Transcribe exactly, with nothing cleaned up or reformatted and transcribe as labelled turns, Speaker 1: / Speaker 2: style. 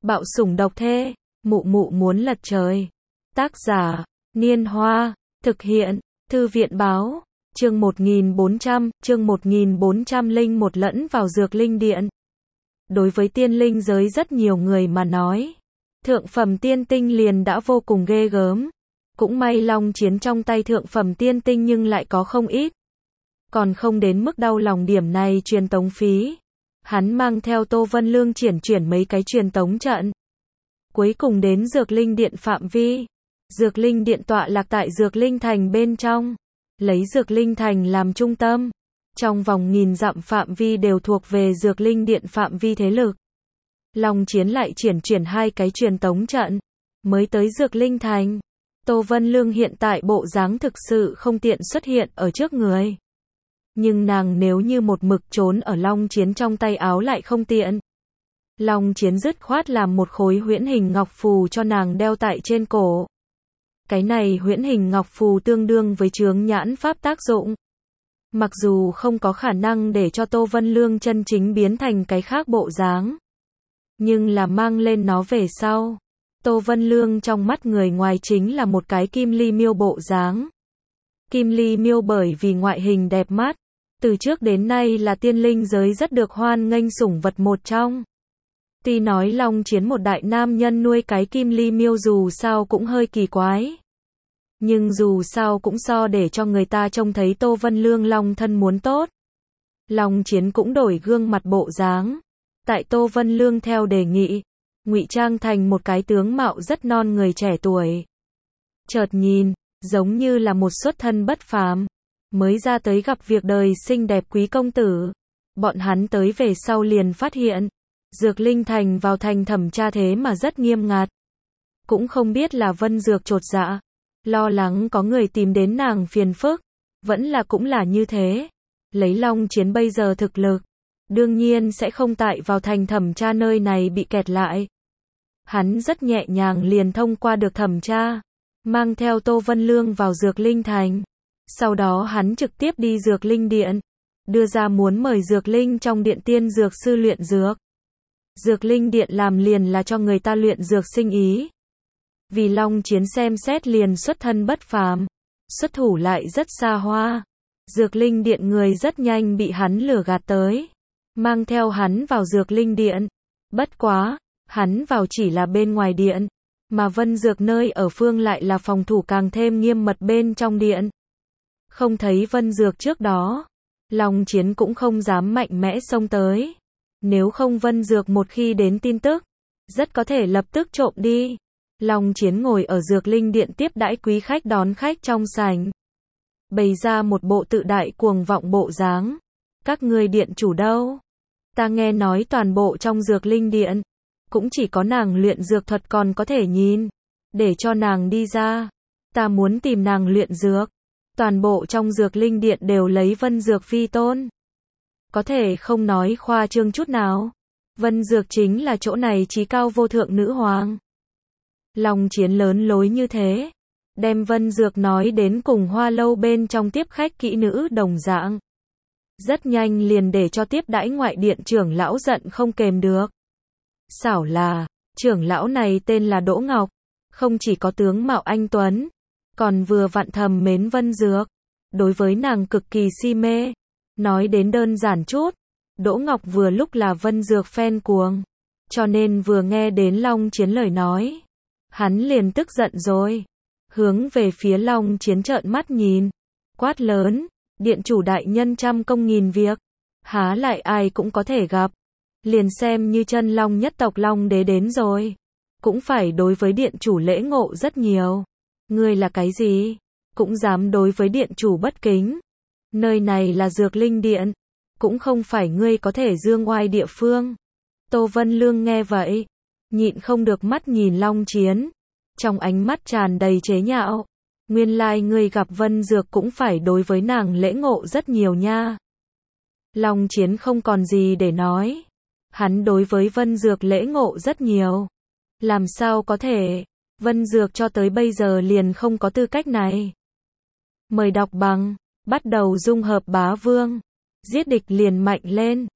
Speaker 1: Bạo sủng độc thê, mụ mụ muốn lật trời. Tác giả, Niên Hoa, thực hiện, Thư viện Báo, chương một nghìn bốn trăm, chương một nghìn bốn trăm lẻ một lẫn vào dược linh điện. Đối với tiên linh giới rất nhiều người mà nói, thượng phẩm tiên tinh liền đã vô cùng ghê gớm. Cũng may long chiến trong tay thượng phẩm tiên tinh nhưng lại có không ít. Còn không đến mức đau lòng điểm này truyền tống phí. Hắn mang theo Tô Vân Lương triển chuyển mấy cái truyền tống trận. Cuối cùng đến dược linh điện phạm vi. Dược linh điện tọa lạc tại dược linh thành bên trong. Lấy dược linh thành làm trung tâm. Trong vòng nghìn dặm phạm vi đều thuộc về dược linh điện phạm vi thế lực. Long chiến lại triển chuyển hai cái truyền tống trận. Mới tới dược linh thành. Tô Vân Lương hiện tại bộ dáng thực sự không tiện xuất hiện ở trước người. Nhưng nàng nếu như một mực trốn ở long chiến trong tay áo lại không tiện. Long chiến dứt khoát làm một khối huyễn hình ngọc phù cho nàng đeo tại trên cổ. Cái này huyễn hình ngọc phù tương đương với chướng nhãn pháp tác dụng. Mặc dù không có khả năng để cho Tô Vân Lương chân chính biến thành cái khác bộ dáng. Nhưng là mang lên nó về sau. Tô Vân Lương trong mắt người ngoài chính là một cái kim ly miêu bộ dáng. Kim ly miêu bởi vì ngoại hình đẹp mắt. Từ trước đến nay là tiên linh giới rất được hoan nghênh sủng vật một trong. Tuy nói long chiến một đại nam nhân nuôi cái kim ly miêu dù sao cũng hơi kỳ quái. Nhưng dù sao cũng so để cho người ta trông thấy Tô Vân Lương long thân muốn tốt. Long chiến cũng đổi gương mặt bộ dáng. Tại Tô Vân Lương theo đề nghị, ngụy trang thành một cái tướng mạo rất non người trẻ tuổi. Chợt nhìn, giống như là một xuất thân bất phàm. Mới ra tới gặp việc đời xinh đẹp quý công tử. Bọn hắn tới về sau liền phát hiện. Dược linh thành vào thành thẩm tra thế mà rất nghiêm ngặt. Cũng không biết là Vân Dược chột dạ. Lo lắng có người tìm đến nàng phiền phức. Vẫn là cũng là như thế. Lấy long chiến bây giờ thực lực. Đương nhiên sẽ không tại vào thành thẩm tra nơi này bị kẹt lại. Hắn rất nhẹ nhàng liền thông qua được thẩm tra. Mang theo Tô Vân Lương vào dược linh thành. Sau đó hắn trực tiếp đi dược linh điện. Đưa ra muốn mời dược linh trong điện tiên dược sư luyện dược. Dược linh điện làm liền là cho người ta luyện dược sinh ý. Vì long chiến xem xét liền xuất thân bất phàm. Xuất thủ lại rất xa hoa. Dược linh điện người rất nhanh bị hắn lừa gạt tới. Mang theo hắn vào dược linh điện. Bất quá, hắn vào chỉ là bên ngoài điện. Mà Vân Dược nơi ở phương lại là phòng thủ càng thêm nghiêm mật bên trong điện. Không thấy Vân Dược trước đó. Long chiến cũng không dám mạnh mẽ xông tới. Nếu không Vân Dược một khi đến tin tức. Rất có thể lập tức trộm đi. Long chiến ngồi ở dược linh điện tiếp đãi quý khách đón khách trong sảnh. Bày ra một bộ tự đại cuồng vọng bộ dáng. Các ngươi điện chủ đâu? Ta nghe nói toàn bộ trong dược linh điện. Cũng chỉ có nàng luyện dược thuật còn có thể nhìn. Để cho nàng đi ra. Ta muốn tìm nàng luyện dược. Toàn bộ trong dược linh điện đều lấy Vân Dược phi tôn. Có thể không nói khoa trương chút nào. Vân Dược chính là chỗ này chí cao vô thượng nữ hoàng. Long chiến lớn lối như thế. Đem Vân Dược nói đến cùng hoa lâu bên trong tiếp khách kỹ nữ đồng dạng. Rất nhanh liền để cho tiếp đãi ngoại điện trưởng lão giận không kềm được. Xảo là, trưởng lão này tên là Đỗ Ngọc. Không chỉ có tướng mạo anh tuấn. Còn vừa vặn thầm mến Vân Dược. Đối với nàng cực kỳ si mê. Nói đến đơn giản chút. Đỗ Ngọc vừa lúc là Vân Dược fan cuồng. Cho nên vừa nghe đến long chiến lời nói. Hắn liền tức giận rồi. Hướng về phía long chiến trợn mắt nhìn. Quát lớn. Điện chủ đại nhân trăm công nghìn việc. Há lại ai cũng có thể gặp. Liền xem như chân long nhất tộc long đế đến rồi. Cũng phải đối với điện chủ lễ ngộ rất nhiều. Ngươi là cái gì? Cũng dám đối với điện chủ bất kính. Nơi này là dược linh điện. Cũng không phải ngươi có thể dương oai địa phương. Tô Vân Lương nghe vậy. Nhịn không được mắt nhìn long chiến. Trong ánh mắt tràn đầy chế nhạo. Nguyên lai ngươi gặp Vân Dược cũng phải đối với nàng lễ ngộ rất nhiều nha. Long chiến không còn gì để nói. Hắn đối với Vân Dược lễ ngộ rất nhiều. Làm sao có thể? Vân Dược cho tới bây giờ liền không có tư cách này. Mời đọc bằng. Bắt đầu dung hợp bá vương. Giết địch liền mạnh lên.